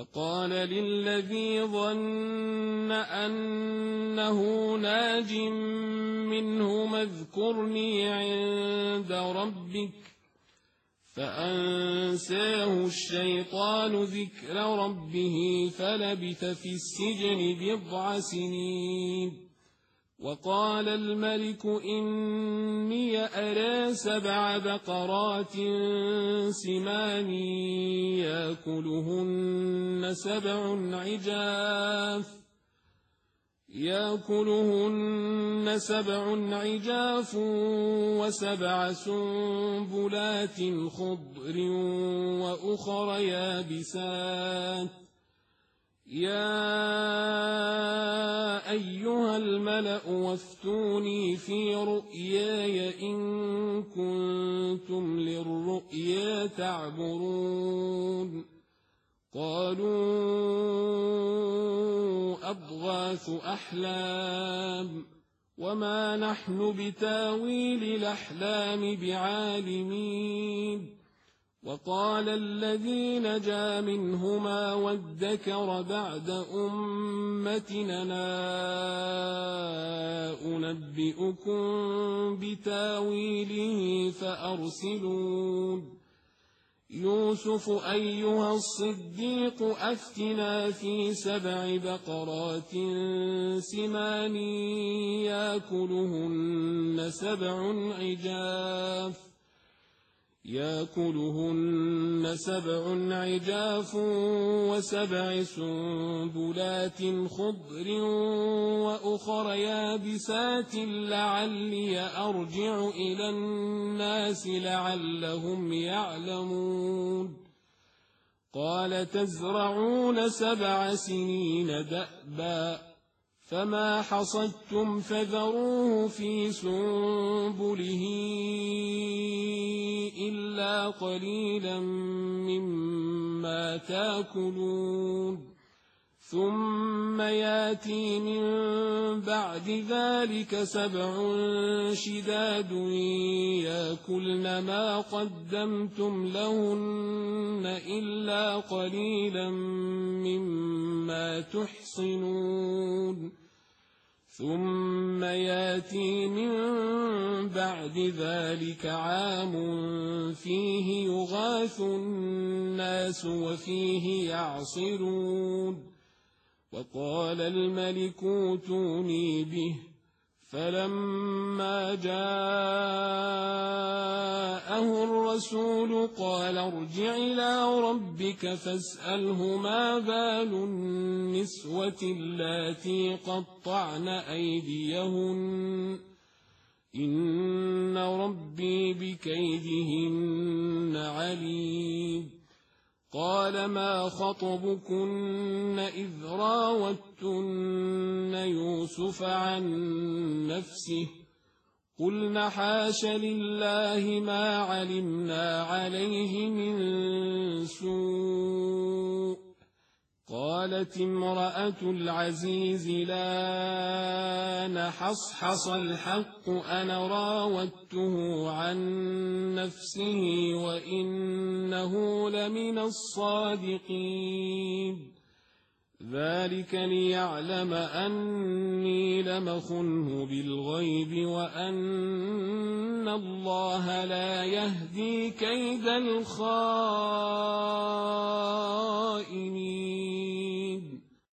وقال للذي ظن أنه ناج منه اذكرني عند ربك فأنساه الشيطان ذكر ربه فلبث في السجن 9 سنين. وقال الملك إني أرى 7 بقرات سمان يأكلهن 7 عجاف و7 سنبلات خضر وأخر يابسات يا أيها الملأ وافتوني في رؤياي إن كنتم للرؤيا تعبرون. قالوا أضغاث أحلام وما نحن بتاويل الأحلام بعالمين. وقال الذي نجا منهما وادكر بعد أمتنا أنبئكم بتاويله فأرسلون. يوسف أيها الصديق أفتنا في 7 بقرات سمان يأكلهن 7 عجاف و7 سنبلات خضر وأخر يابسات لعلي أرجع إلى الناس لعلهم يعلمون. قال تزرعون 7 سنين دأبا فما حصدتم فذروه في سنبله إلا قليلا مما تأكلون. ثم ياتي من بعد ذلك 7 شداد يأكلن ما قدمتم لهن إلا قليلا مما تحصنون. ثم ياتي من بعد ذلك عام فيه يغاث الناس وفيه يعصرون. وقال الملك ائتوني به فلما جاءه الرسول قال ارجع إلى ربك فاسأله ما بال النسوة اللاتي قطعن أيديهن إن ربي بكيدهن عليم. قال ما خطبكن إذ راوتن يوسف عن نفسه قلن حاش لله ما علمنا عليه من سوء. قالت امرأة العزيز لا نحصحص الحق أنا راودته عن نفسه وإنه لمن الصادقين. ذلك ليعلم أني لم أخنه بالغيب وأن الله لا يهدي كيد الخائنين.